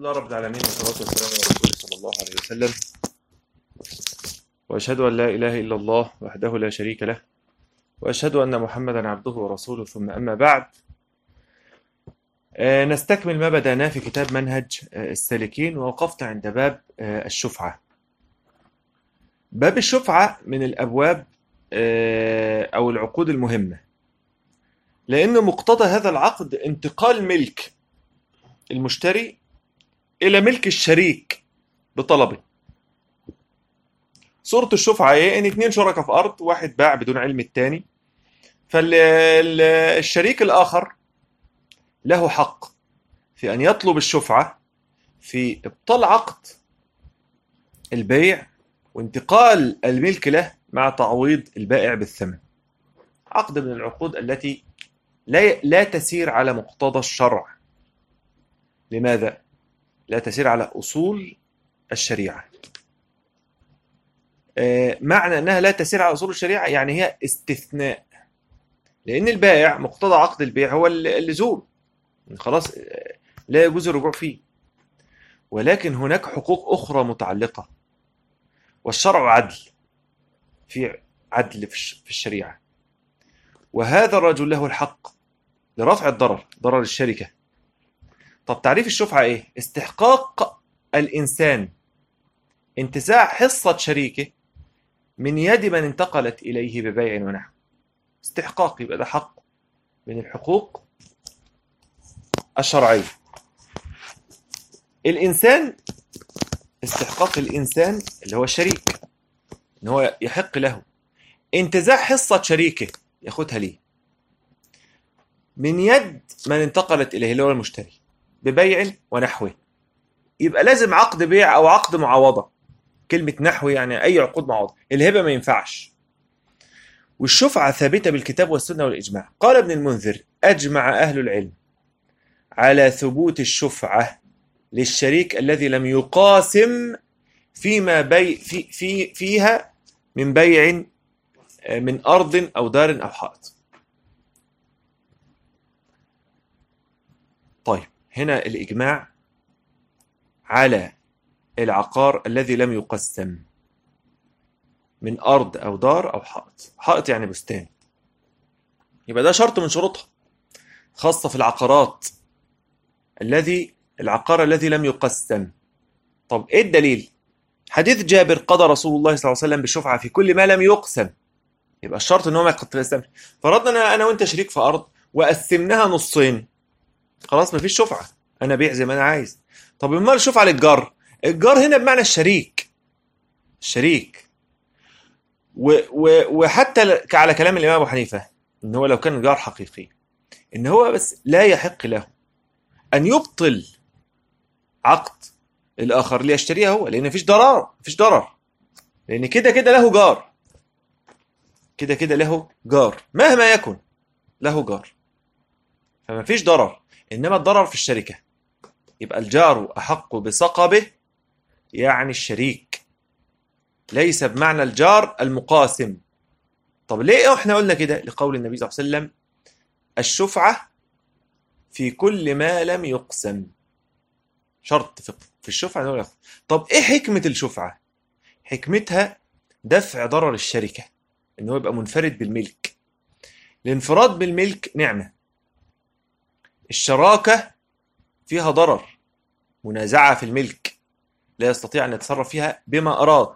لله رب العالمين، والصلاة والسلام على رسوله صلى الله عليه وسلم. وأشهد أن لا إله إلا الله وحده لا شريك له، وأشهد أن محمدا عبده ورسوله، ثم أما بعد. نستكمل ما بدأناه في كتاب منهج السالكين، ووقفت عند باب الشفعة. باب الشفعة من الأبواب أو العقود المهمة، لأن مقتضى هذا العقد انتقال ملك المشتري إلى ملك الشريك بطلبه. صورة الشفعة إيه؟ إن اتنين شركاء في أرض، واحد باع بدون علم التاني، فالشريك الآخر له حق في أن يطلب الشفعة في إبطال عقد البيع وانتقال الملك له مع تعويض البائع بالثمن. عقد من العقود التي لا تسير على مقتضى الشرع. لماذا؟ لا تسير على أصول الشريعة. معنى أنها لا تسير على أصول الشريعة يعني هي استثناء، لأن البائع مقتضى عقد البيع هو اللزوم، خلاص لا يجوز الرجوع فيه. ولكن هناك حقوق أخرى متعلقة، والشرع عدل، في عدل في الشريعة، وهذا الرجل له الحق لرفع ضرر الشركة. طب تعريف الشفعة إيه؟ استحقاق الإنسان انتزاع حصة شريكه من يد من انتقلت إليه ببيع ونحو. استحقاق، يبقى ده حق من الحقوق الشرعية. الإنسان، استحقاق الإنسان اللي هو الشريك، إن هو يحق له انتزاع حصة شريكه ياخدها ليه من يد من انتقلت إليه اللي هو المشتري ببيع ونحوه. يبقى لازم عقد بيع أو عقد معاوضة. كلمة نحو يعني أي عقود معاوضة. الهبة ما ينفعش. والشفعة ثابتة بالكتاب والسنة والإجماع. قال ابن المنذر: أجمع أهل العلم على ثبوت الشفعة للشريك الذي لم يقاسم فيما فيها من بيع من أرض أو دار أو حائط. طيب، هنا الإجماع على العقار الذي لم يقسم من أرض أو دار أو حائط. حائط يعني بستان، يبقى ده شرط من شروطها، خاصة في العقارات. العقار الذي لم يقسم. طب إيه الدليل؟ حديث جابر: قضى رسول الله صلى الله عليه وسلم بالشفعة في كل ما لم يقسم. يبقى الشرط إن هو ما يقسمش. فرضنا أنا وأنت شريك في أرض وقسمناها نصين، خلاص مفيش شفعة، أنا بيع زي ما أنا عايز. طب امال الشفعة للجار؟ الجار هنا بمعنى الشريك. وحتى على كلام الإمام أبو حنيفة إن هو لو كان جار حقيقي، إن هو بس لا يحق له أن يبطل عقد الآخر ليشتريها هو، لأن مفيش ضرر، لأن كده له جار، كده له جار، مهما يكن له جار، فما فيش ضرر. إنما الضرر في الشركة. يبقى الجار أحق بصقبه، يعني الشريك، ليس بمعنى الجار المقاسم. طب ليه احنا قلنا كده؟ لقول النبي صلى الله عليه وسلم: الشفعة في كل ما لم يقسم. شرط في الشفعة نقول. طب ايه حكمة الشفعة؟ حكمتها دفع ضرر الشركة، انه يبقى منفرد بالملك. الانفراد بالملك نعمة. الشراكة فيها ضرر، منازعة في الملك، لا يستطيع أن يتصرف فيها بما أراد.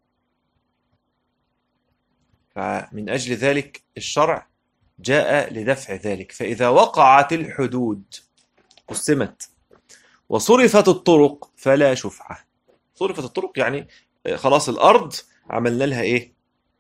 فمن أجل ذلك الشرع جاء لدفع ذلك. فإذا وقعت الحدود قسمت وصرفت الطرق فلا شفعة. صرفت الطرق يعني خلاص الأرض عملنا لها إيه؟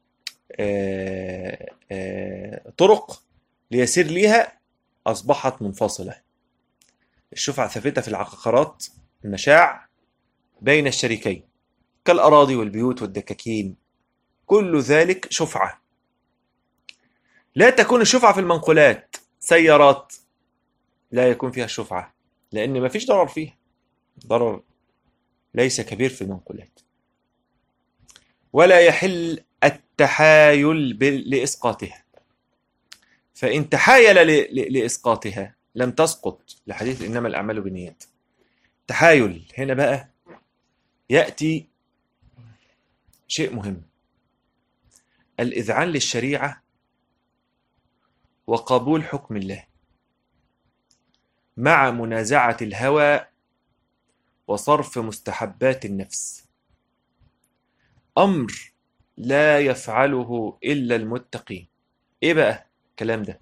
طرق ليسير ليها، أصبحت منفصلة. الشفعة ثابتة في العقارات، المشاع بين الشريكين كالأراضي والبيوت والدكاكين، كل ذلك شفعة. لا تكون الشفعة في المنقولات. سيارات لا يكون فيها الشفعة، لأن ما فيش ضرر فيها، ضرر ليس كبير في المنقولات. ولا يحل التحايل لإسقاطها، فإن تحايل لإسقاطها لم تسقط، لحديث إنما الأعمال بالنيات. تحايل هنا بقى يأتي شيء مهم: الإذعان للشريعة وقبول حكم الله مع منازعة الهوى وصرف مستحبات النفس، أمر لا يفعله إلا المتقين. إيه بقى الكلام ده؟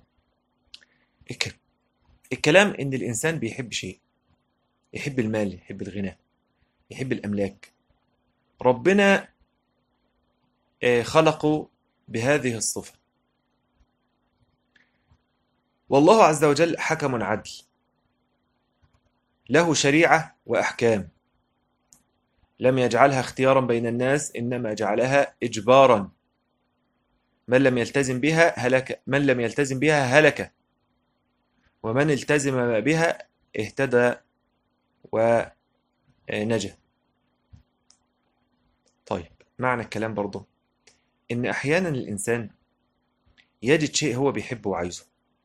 الكلام إن الإنسان بيحب شيء، يحب المال، يحب الغنى، يحب الأملاك. ربنا خلقه بهذه الصفة، والله عز وجل حكم عدل، له شريعة وأحكام، لم يجعلها اختيارا بين الناس، إنما جعلها إجبارا. من لم يلتزم بها هلك، من لم يلتزم بها هلك، ومن التزم بها اهتدى ونجا. طيب، معنى الكلام برضه إن أحيانا الإنسان يجد شيء هو بيحبه وعايزه،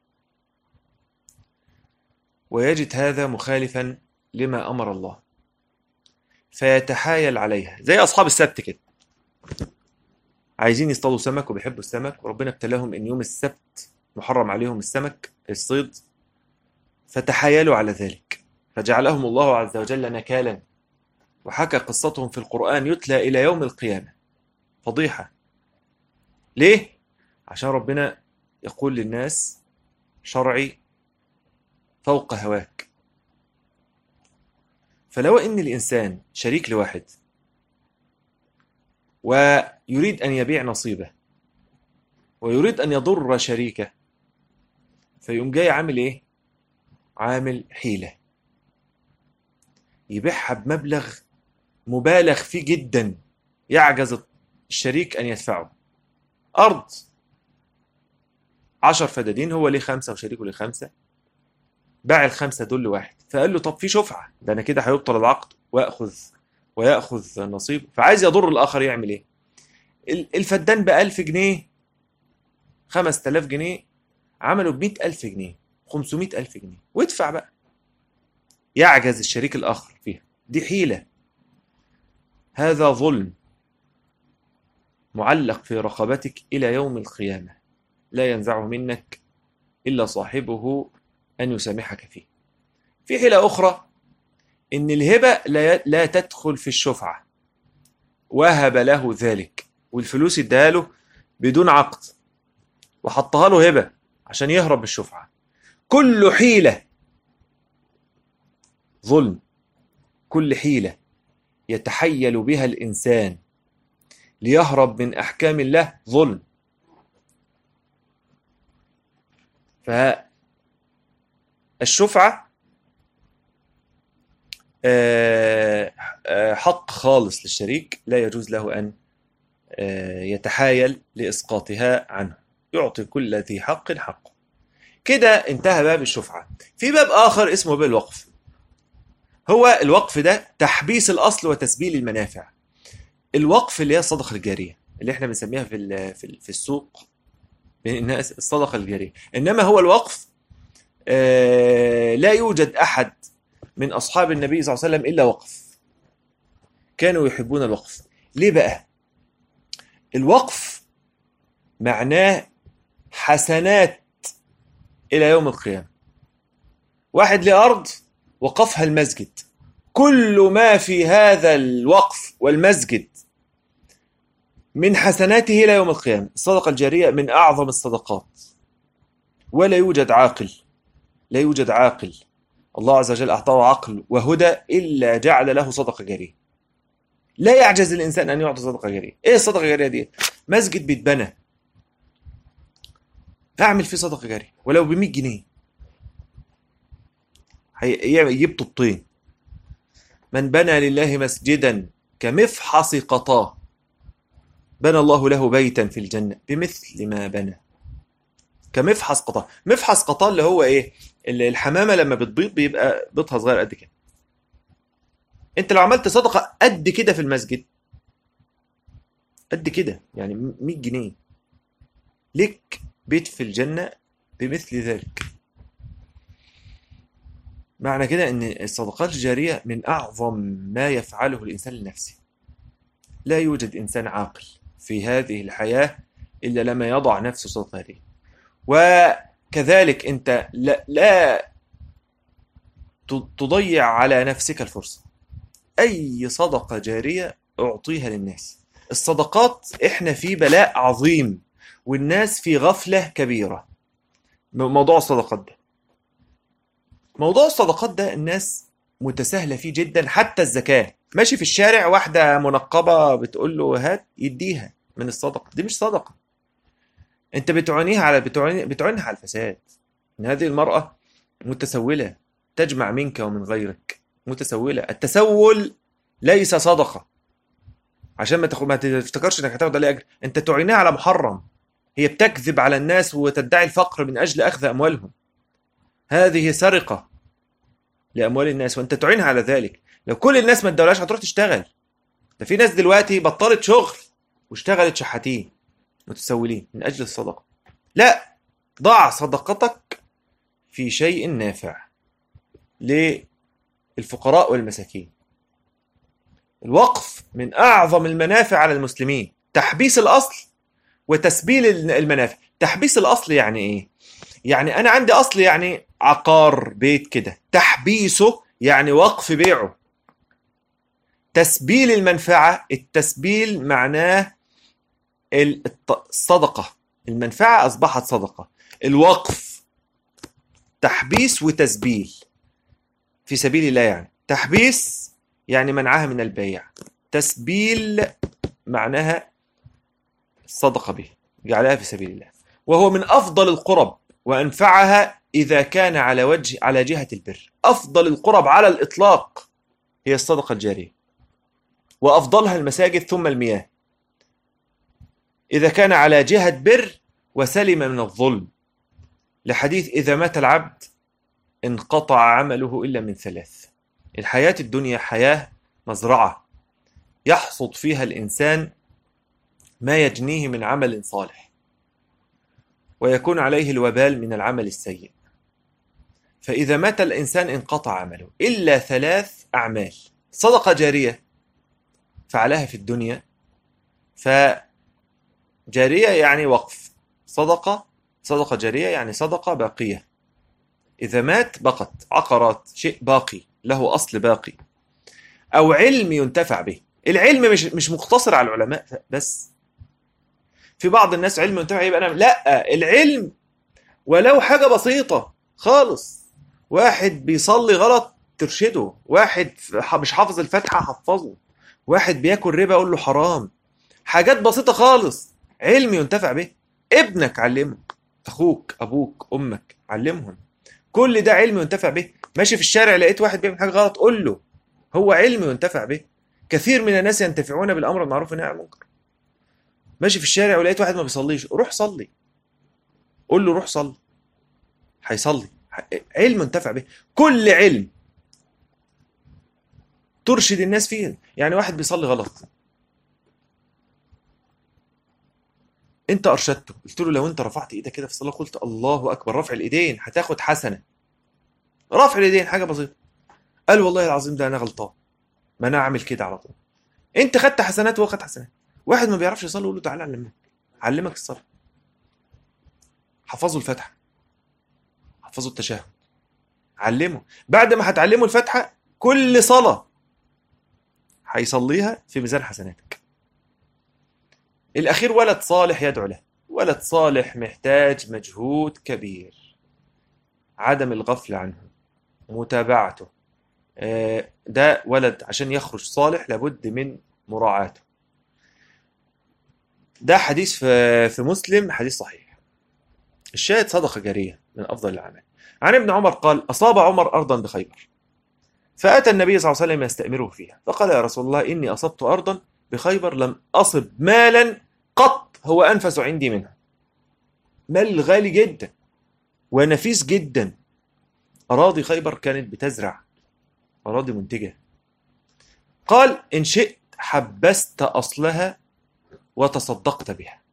ويجد هذا مخالفا لما أمر الله، فيتحايل عليها، زي أصحاب السبت كده، عايزين يصطادوا سمك وبيحبوا السمك، وربنا ابتلاهم إن يوم السبت محرم عليهم السمك الصيد، فتحايلوا على ذلك فجعلهم الله عز وجل نكالا، وحكى قصتهم في القرآن يتلى إلى يوم القيامة، فضيحة. ليه؟ عشان ربنا يقول للناس شرعي فوق هواك. فلو إن الإنسان شريك لواحد ويريد أن يبيع نصيبه ويريد أن يضر شريكه، فيقوم جاي عامل إيه؟ عامل حيلة، يبيعها بمبلغ مبالغ فيه جدا يعجز الشريك أن يدفعه. أرض 10 فدادين، هو ليه 5 وشريكه ليه 5، باع ال5 دول لواحد، فقال له طب في شفعة، ده أنا كده هيبطل العقد ويأخذ نصيب، فعايز يضر الآخر، يعمل إيه؟ الفدان ب1000 جنيه، 5000 جنيه، عملوا ب100,000 جنيه، 500,000 جنيه، وادفع بقى. يعجز الشريك الآخر فيها، دي حيلة، هذا ظلم معلق في رقبتك إلى يوم القيامة، لا ينزعه منك إلا صاحبه أن يسامحك فيه. في حيلة أخرى، إن الهبة لا تدخل في الشفعة، وهب له ذلك والفلوس اداها له بدون عقد، وحطها له هبة عشان يهرب من الشفعة. كل حيلة ظلم، كل حيلة يتحيل بها الإنسان ليهرب من أحكام الله ظلم. فالشفعة حق خالص للشريك، لا يجوز له أن يتحايل لإسقاطها عنه، يعطي كل ذي حق حقه. كده انتهى باب الشفعة. في باب آخر اسمه باب الوقف. هو الوقف ده تحبيس الأصل وتسبيل المنافع. الوقف اللي هي الصدقة الجارية، اللي احنا بنسميها في السوق بين الناس الصدقة الجارية. إنما هو الوقف لا يوجد أحد من أصحاب النبي صلى الله عليه وسلم إلا وقف، كانوا يحبون الوقف. ليه بقى؟ الوقف معناه حسنات إلى يوم القيامة. واحد لأرض وقفها المسجد، كل ما في هذا الوقف والمسجد من حسناته إلى يوم القيامة. الصدقة الجارية من أعظم الصدقات، ولا يوجد عاقل، لا يوجد عاقل الله عز وجل أعطاه عقل وهدى إلا جعل له صدقة جارية. لا يعجز الإنسان أن يعطي صدقة جارية. إيه الصدقة الجارية دي؟ مسجد بيتبنى، أعمل فيه صدقة جارية ولو ب100 جنيه، يجيب طوبتين. من بنى لله مسجدا كمفحص قطاه بنى الله له بيتا في الجنة بمثل ما بنى. كمفحص قطاه. مفحص قطاه اللي هو ايه؟ اللي الحمامة لما بتبيض بيبقى بيضها صغير قد كده. انت لو عملت صدقة قد كده في المسجد، قد كده يعني 100 جنيه، لك بيت في الجنة بمثل ذلك. معنى كده ان الصدقات الجارية من اعظم ما يفعله الانسان لنفسه. لا يوجد انسان عاقل في هذه الحياة الا لما يضع نفسه صدقة جارية. وكذلك انت لا تضيع على نفسك الفرصة. اي صدقة جارية اعطيها للناس. الصدقات احنا في بلاء عظيم والناس في غفلة كبيرة. موضوع الصدقات ده، موضوع الصدقات ده الناس متساهلة فيه جدا. حتى الزكاة، ماشي في الشارع واحدة منقبة بتقول له هات، يديها من الصدقة. دي مش صدقة، انت بتعينها على الفساد. ان هذه المرأة متسولة، تجمع منك ومن غيرك، متسولة. التسول ليس صدقة، عشان ما تفتكرش انك هتاخد عليه اجر. انت تعينها على محرم. هي بتكذب على الناس وتدعي الفقر من اجل اخذ اموالهم. هذه سرقة لاموال الناس وانت تعينها على ذلك. لو كل الناس ما ادولهاش هتروح تشتغل. ده في ناس دلوقتي بطلت شغل واشتغلت شحاتين متسولين من اجل الصدقة. لا، ضع صدقتك في شيء نافع للفقراء والمساكين. الوقف من اعظم المنافع على المسلمين. تحبيس الاصل وتسبيل المنافع. تحبيس الاصل يعني ايه؟ يعني انا عندي اصل، يعني عقار، بيت كده. تحبيسه يعني وقف بيعه. تسبيل المنفعة، التسبيل معناه الصدقة. المنفعة اصبحت صدقة. الوقف تحبيس وتسبيل في سبيل الله. يعني تحبيس يعني منعها من البيع. تسبيل معناها الصدقة به، جعلها في سبيل الله. وهو من أفضل القرب وأنفعها إذا كان على جهة البر. أفضل القرب على الإطلاق هي الصدقة الجارية، وأفضلها المساجد ثم المياه، إذا كان على جهة بر وسلم من الظلم. لحديث إذا مات العبد انقطع عمله إلا من ثلاث. الحياة الدنيا حياة مزرعة يحصد فيها الإنسان ما يجنيه من عمل صالح، ويكون عليه الوبال من العمل السيء. فإذا مات الإنسان انقطع عمله إلا ثلاث أعمال: صدقة جارية فعلها في الدنيا، فجارية يعني وقف، صدقة جارية يعني صدقة باقية، إذا مات بقت عقارات، شيء باقي له أصل باقي. أو علم ينتفع به. العلم مش مقتصر على العلماء بس. في بعض الناس علم ينتفع يبقى لا، العلم ولو حاجة بسيطة خالص. واحد بيصلي غلط ترشده، واحد مش حافظ الفاتحة حفظه، واحد بياكل ربا اقول له حرام. حاجات بسيطة خالص، علم ينتفع به. ابنك علمه، اخوك، ابوك، امك، علمهم. كل ده علم ينتفع به. ماشي في الشارع لقيت واحد بيعمل حاجة غلط قول له، هو علم ينتفع به. كثير من الناس ينتفعون بالامر المعروف والنهي عن المنكر. ماشي في الشارع ولقيت واحد ما بيصليش، روح صلي، قول له روح صلي، هيصلي. علم ينتفع به. كل علم ترشد الناس فيه. يعني واحد بيصلي غلط، انت ارشدته، قلت له لو انت رفعت ايدك كده في الصلاه قلت الله اكبر، رفع الايدين هتاخد حسنه. رفع اليدين حاجه بسيطه. قال والله العظيم ده انا غلطان، ما انا اعمل كده على طول. انت خدت حسنات وهو خد حسنات. واحد ما بيعرفش يصلي قول له تعالى علمك الصلاه، حفظه الفاتحه، حفظه التشهد، علمه. بعد ما هتعلمه الفاتحه كل صلاه هيصليها في ميزان حسناتك. الاخير ولد صالح يدعو له. ولد صالح محتاج مجهود كبير، عدم الغفله عنه، متابعته. ده ولد عشان يخرج صالح لابد من مراعاته. ده حديث في مسلم، حديث صحيح. الشاهد صدقة جارية من أفضل الأعمال. عن ابن عمر قال أصاب عمر أرضا بخيبر فأتى النبي صلى الله عليه وسلم يستأمره فيها فقال يا رسول الله إني أصبت أرضا بخيبر لم أصب مالا قط هو أنفس عندي منها. مال غالي جدا ونفيس جدا. أراضي خيبر كانت بتزرع، أراضي منتجة. قال إن شئت حبست أصلها وتصدقت بها.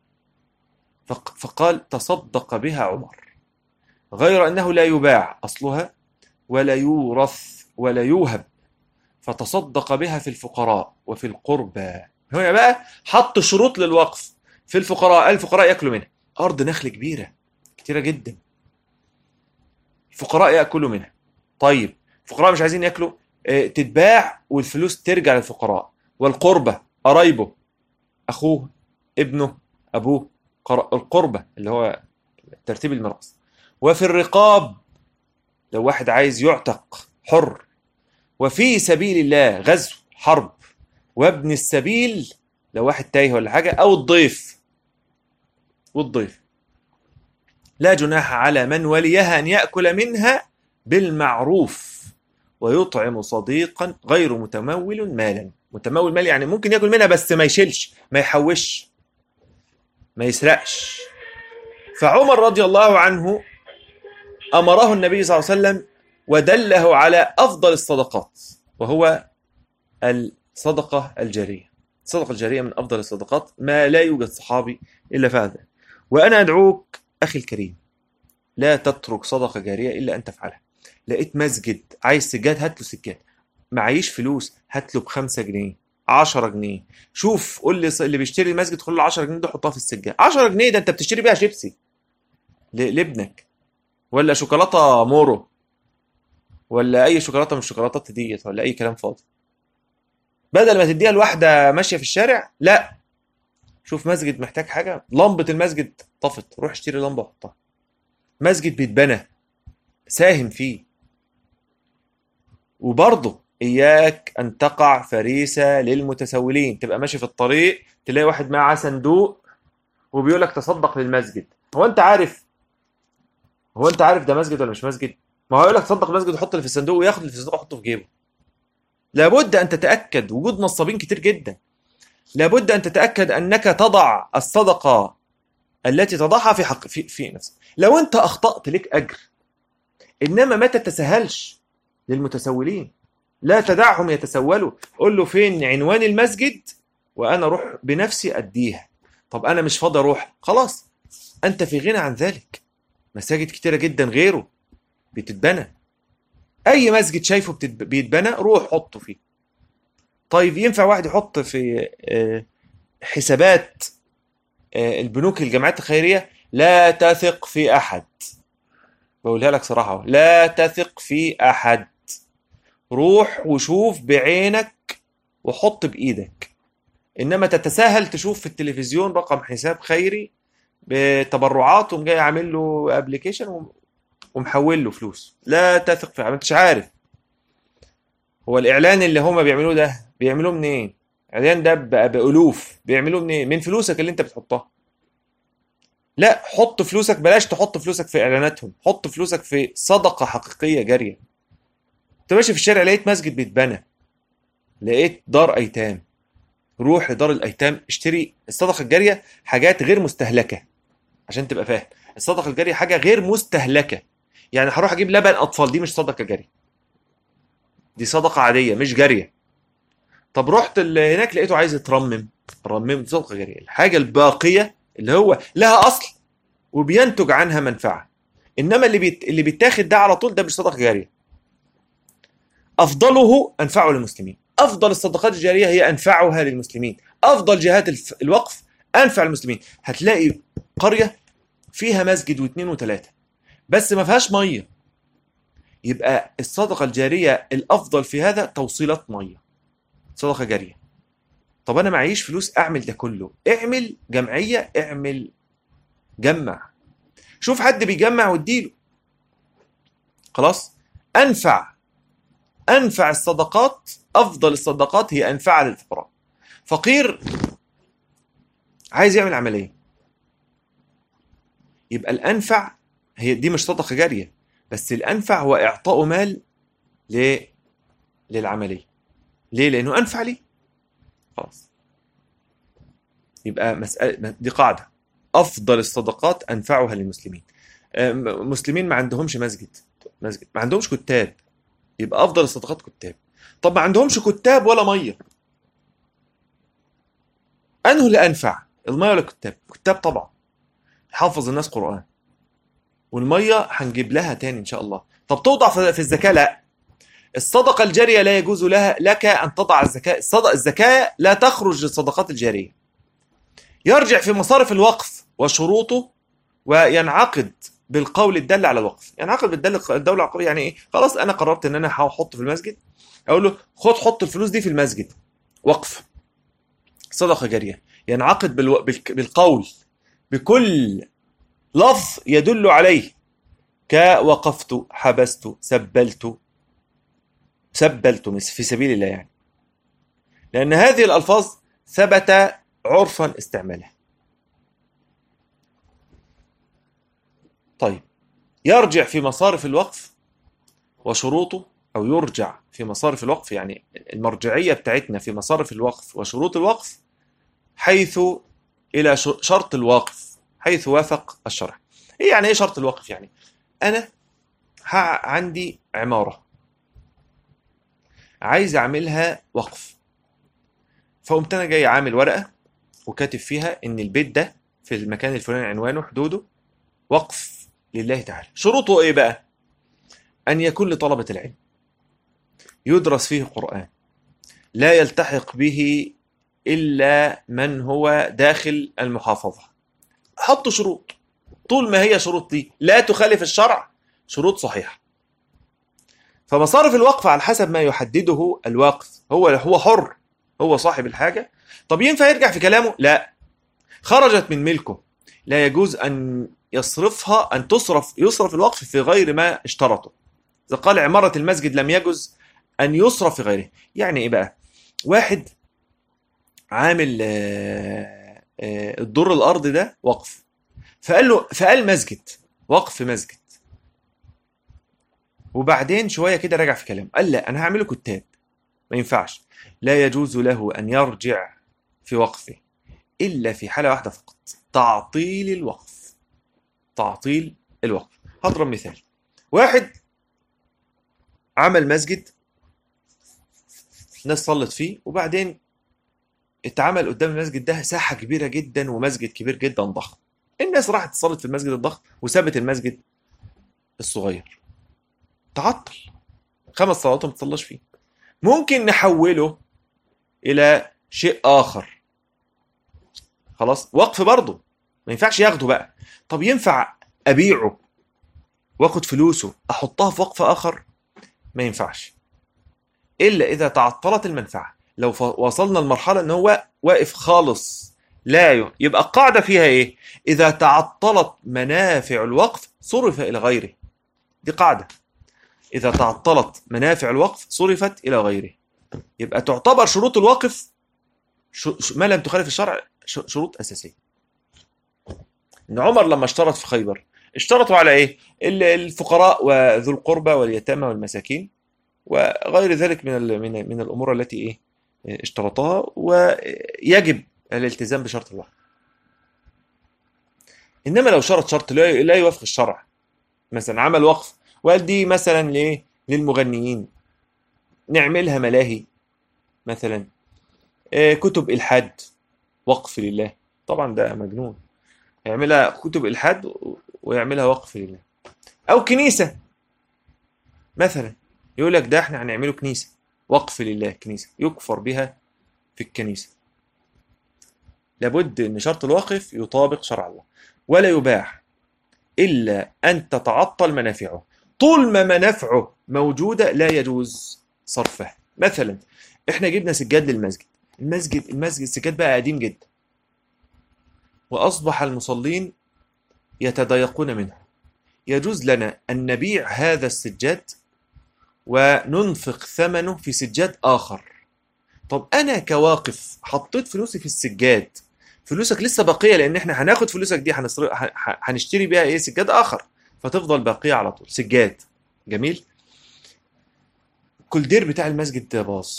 فقال تصدق بها عمر، غير أنه لا يباع أصلها ولا يورث ولا يوهب، فتصدق بها في الفقراء وفي القربى. هنا بقى حط شروط للوقف في الفقراء. الفقراء ياكلوا منها، ارض نخل كبيره كتيره جدا، الفقراء ياكلوا منها. طيب الفقراء مش عايزين ياكلوا، تتباع والفلوس ترجع للفقراء. والقربة قرايبه، اخوه، ابنه، ابوه، القربة اللي هو ترتيب الميراث. وفي الرقاب لو واحد عايز يعتق حر. وفي سبيل الله غزو حرب. وابن السبيل لو واحد تايه ولا حاجة، او الضيف. والضيف لا جناح على من وليها ان يأكل منها بالمعروف ويطعم صديقا غير متمول مالا. متمول مال يعني ممكن ياكل منها بس ما يشيلش، ما يحوش، ما يسرقش. فعمر رضي الله عنه أمره النبي صلى الله عليه وسلم ودله على أفضل الصدقات، وهو الصدقة الجارية. الصدقة الجارية من أفضل الصدقات، ما لا يوجد صحابي إلا فعل. وأنا أدعوك أخي الكريم، لا تترك صدقة جارية إلا أن تفعلها. لقيت مسجد عايز سجاد، هات له سجاد. معيش فلوس، هات له ب5 جنيه 10 جنيه. شوف قول لي اللي بيشتري المسجد، خد له 10 جنيه ده حطها في السجاد. 10 جنيه ده انت بتشتري بيها شيبسي لابنك، ولا شوكولاته مورو، ولا اي شوكولاته من الشوكولاتات ديت، ولا اي كلام فاضي. بدل ما تديها لواحده ماشيه في الشارع، لا، شوف مسجد محتاج حاجه، لمبه المسجد طفت، روح اشتري لمبه وحطها. مسجد بيتبنى، ساهم فيه. وبرضه إياك أن تقع فريسة للمتسولين. تبقى ماشي في الطريق تلاقي واحد معاه صندوق وبيقول لك تصدق للمسجد. هو أنت عارف ده مسجد ولا مش مسجد؟ ما هو يقول لك تصدق للمسجد وحط اللي في الصندوق، وياخد اللي في الصندوق ويحطه في جيبه. لابد أن تتأكد وجود نصابين كتير جدا. لابد أن تتأكد أنك تضع الصدقة التي تضعها في حق في نفسك. لو أنت أخطأت لك أجر، إنما ما تتساهلش للمتسولين. لا تدعهم يتسولوا. قول له فين عنوان المسجد وانا اروح بنفسي اديها. طب انا مش فاضي اروح، خلاص انت في غنى عن ذلك. مساجد كتيره جدا غيره بتتبنى. اي مسجد شايفه بيتبنى روح حطه فيه. طيب ينفع واحد يحط في حسابات البنوك الجمعيات الخيريه؟ لا تثق في احد. بقولها لك صراحه، لا تثق في احد. روح وشوف بعينك وحط بإيدك. إنما تتساهل تشوف في التلفزيون رقم حساب خيري بتبرعات وم جاي عامل له ابلكيشن ومحول له فلوس. لا تثق فيه، ما انتش عارف هو الإعلان اللي هما بيعملوه ده بيعملوه منين. الإعلان ده بألوف، بيعملوه منين؟ من فلوسك اللي انت بتحطها. لا، حط فلوسك، بلاش تحط فلوسك في إعلاناتهم، حط فلوسك في صدقة حقيقية جارية. انت ماشي في الشارع لقيت مسجد بيتبنى، لقيت دار ايتام، روح لدار الايتام اشتري. الصدقه الجاريه حاجات غير مستهلكه، عشان تبقى فاهم. الصدقه الجاريه حاجه غير مستهلكه. يعني هروح اجيب لبن اطفال، دي مش صدقه جاريه، دي صدقه عاديه مش جاريه. طب رحت هناك لقيته عايز يترمم، رمم، صدقه جاريه. الحاجه الباقيه اللي هو لها اصل وبينتج عنها منفعه. انما اللي بيتاخد ده على طول ده مش صدقه جاريه. أفضله أنفعه للمسلمين. أفضل الصدقات الجارية هي أنفعها للمسلمين. أفضل جهات الوقف أنفع المسلمين. هتلاقي قرية فيها مسجد واثنين وثلاثة بس ما فيهاش مية، يبقى الصدقة الجارية الأفضل في هذا توصيلات مية، صدقة جارية. طب أنا معيش فلوس أعمل ده كله، اعمل جمعية، اعمل جمع، شوف حد بيجمع واديله. خلاص. أنفع الصدقات، أفضل الصدقات هي أنفعها للفقراء. فقير عايز يعمل عملية، يبقى الأنفع هي دي مش صدقة جارية، بس الأنفع هو إعطاء مال للعملية. ليه؟ لأنه أنفع ليه. خلاص. يبقى مسألة دي قاعدة، أفضل الصدقات أنفعها للمسلمين. مسلمين ما عندهمش مسجد، ما عندهمش كتاب، يبقى أفضل الصدقات كتاب. طب ما عندهمش كتاب ولا مية، أنه اللي أنفع، المية ولا الكتاب؟ كتاب طبعا، حافظ الناس قرآن، والمية هنجيب لها تاني إن شاء الله. طب توضع في الزكاة؟ لا. الصدقة الجارية لا يجوز لك أن تضع الزكاة. الزكاة لا تخرج للصدقات الجارية. يرجع في مصارف الوقف وشروطه، وينعقد بالقول الدل على الوقف. ينعقد بالدل الدولة العقارية. يعني ايه؟ خلاص انا قررت ان انا هحط في المسجد، اقول له خد حط الفلوس دي في المسجد وقف، صدقة جارية. ينعقد بالقول بكل لفظ يدل عليه، كوقفت، حبست، سبلت في سبيل الله يعني، لأن هذه الألفاظ ثبت عرفا استعمالها. طيب، يرجع في مصارف الوقف وشروطه، أو يرجع في مصارف الوقف، يعني المرجعية بتاعتنا في مصارف الوقف وشروط الوقف حيث إلى شرط الوقف حيث وافق الشرع. إيه يعني إيه شرط الوقف؟ يعني أنا عندي عمارة عايز أعملها وقف، فقمت أنا جاي عامل ورقة وكاتب فيها إن البيت ده في المكان الفلاني عنوانه حدوده وقف لله تعالى. شروطه إيه بقى؟ أن يكون لطلبة العلم، يدرس فيه قرآن، لا يلتحق به إلا من هو داخل المحافظة. حطوا شروط، طول ما هي شروط دي لا تخالف الشرع، شروط صحيحة. فمصارف الوقف على حسب ما يحدده الواقف، هو حر، هو صاحب الحاجة. طب ينفع يرجع في كلامه؟ لا. خرجت من ملكه، لا يجوز أن يصرف الوقف في غير ما اشترطه. إذا قال عمارة المسجد لم يجوز أن يصرف في غيره. يعني إيه بقى؟ واحد عامل الدور الأرضي ده وقف، فقال مسجد، وقف في مسجد، وبعدين شوية كده رجع في كلامه قال لا أنا هعمله كتاب. ما ينفعش. لا يجوز له أن يرجع في وقفه إلا في حالة واحدة فقط، تعطيل الوقف. تعطيل الوقف. هضرب مثال. واحد عمل مسجد، ناس صلت فيه، وبعدين اتعمل قدام المسجد ده ساحة كبيرة جدا ومسجد كبير جدا ضخم. الناس راحت تصلت في المسجد الضخم وسابت المسجد الصغير، تعطل، 5 صلوات ما تصلش فيه. ممكن نحوله إلى شيء آخر، خلاص وقف برضه، ما ينفعش ياخده بقى. طب ينفع أبيعه واخد فلوسه أحطها في وقف آخر؟ ما ينفعش إلا إذا تعطلت المنفعة. لو وصلنا لمرحلة إن هو واقف خالص، لا يبقى القاعدة فيها إيه؟ إذا تعطلت منافع الوقف صرف إلى غيره. دي قاعدة، إذا تعطلت منافع الوقف صرفت إلى غيره. يبقى تعتبر شروط الوقف ما لم تخالف الشرع شروط أساسية. إن عمر لما اشترط في خيبر اشترطوا على إيه؟ الفقراء وذو القربى واليتامى والمساكين وغير ذلك من الأمور التي إيه اشترطها، ويجب الالتزام بشرط الوقف. إنما لو شرط لا يوافق الشرع، مثلا عمل وقف وقال دي مثلا ليه للمغنيين، نعملها ملاهي مثلا، كتب إلحاد وقف لله، طبعا ده مجنون يعملها كتب إلحاد ويعملها وقف لله. أو كنيسة مثلا، يقول لك ده احنا هنعمله كنيسة وقف لله، كنيسة يكفر بها في الكنيسة. لابد ان شرط الوقف يطابق شرع الله، ولا يباح إلا أن تتعطل منافعه. طول ما منافعه موجودة لا يجوز صرفه. مثلا احنا جبنا سجاد للمسجد، المسجد سجاد بقى قديم جدا، وأصبح المصلين يتضايقون منه. يجوز لنا أن نبيع هذا السجاد وننفق ثمنه في سجاد آخر. طب أنا كواقف حطيت فلوسي في السجاد، فلوسك لسه باقية، لأن احنا هناخد فلوسك دي هنشتري بيها ايه سجاد آخر، فتفضل باقية على طول سجاد جميل. الكولدير بتاع المسجد ده باظ،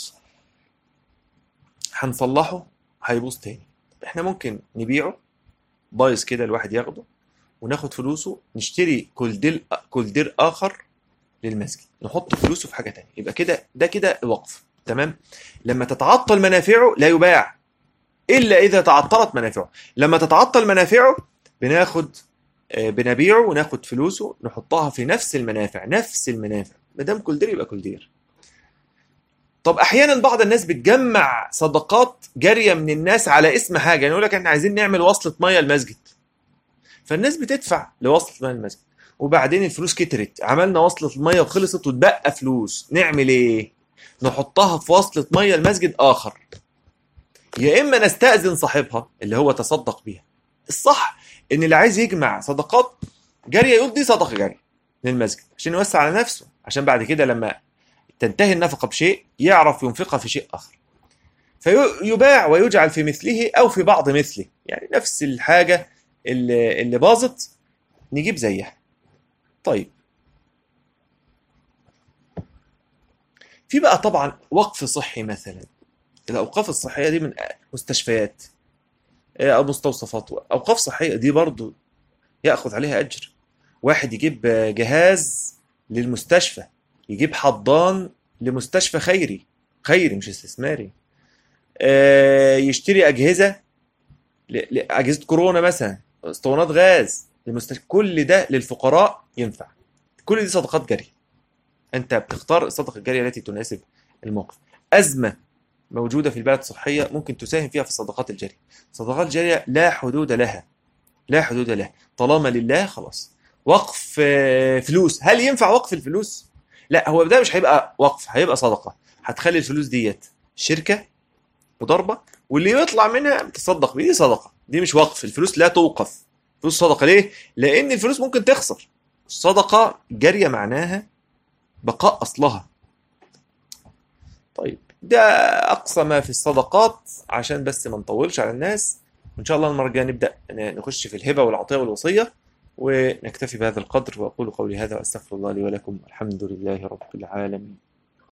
هنصلحه هيبوظ تاني. احنا ممكن نبيعه بايظ كده، الواحد ياخده وناخد فلوسه نشتري كولدير آخر للمسجد، نحط فلوسه في حاجة تانية. يبقى كده ده كده وقف تمام. لما تتعطل منافعه لا يباع إلا إذا تعطلت منافعه. لما تتعطل منافعه بناخد بنبيعه وناخد فلوسه نحطها في نفس المنافع، نفس المنافع، ما دام كولدير يبقى كولدير. طب احيانا بعض الناس بتجمع صدقات جاريه من الناس على اسم حاجه، يعني يقول لك احنا عايزين نعمل وصله ميه المسجد، فالناس بتدفع لوصله ميه المسجد، وبعدين الفلوس كترت، عملنا وصله الميه وخلصت واتبقى فلوس، نعمل ايه؟ نحطها في وصله ميه المسجد اخر، يا اما نستأذن صاحبها اللي هو تصدق بيها. الصح ان اللي عايز يجمع صدقات جاريه يقول دي صدقه جاريه للمسجد عشان يوسع على نفسه، عشان بعد كده لما تنتهي النفقه بشيء يعرف ينفقها في شيء اخر، فيباع ويجعل في مثله او في بعض مثله، يعني نفس الحاجه اللي باظت نجيب زيها. طيب، في بقى طبعا وقف صحي مثلا. الاوقاف الصحيه دي من مستشفيات او مستوصفات، اوقاف صحيه دي برضو ياخذ عليها اجر. واحد يجيب جهاز للمستشفى، يجيب حضان لمستشفى خيري، خيري مش استثماري، يشتري اجهزه اجهزه كورونا مثلا، اسطوانات غاز للمستشفى، كل ده للفقراء ينفع، كل دي صدقات جاريه. انت بتختار الصدقه الجاريه التي تناسب الموقف. ازمه موجوده في البلد الصحيه ممكن تساهم فيها في الصدقات الجاريه. الصدقات الجاريه لا حدود لها، لا حدود لها، طالما لله خلاص. وقف فلوس، هل ينفع وقف الفلوس؟ لا، هو ده مش هيبقى وقف، هيبقى صدقه. هتخلي الفلوس ديت شركه مضاربه، واللي يطلع منها تصدق بيه، دي صدقه، دي مش وقف. الفلوس لا توقف، فلوس صدقه. ليه؟ لان الفلوس ممكن تخسر. الصدقه جاريه معناها بقاء اصلها. طيب، ده اقصى ما في الصدقات عشان بس ما نطولش على الناس. وان شاء الله المره الجايه نبدا نخش في الهبه والعطيه والوصيه، ونكتفي بهذا القدر. واقول قولي هذا واستغفر الله لي ولكم، الحمد لله رب العالمين.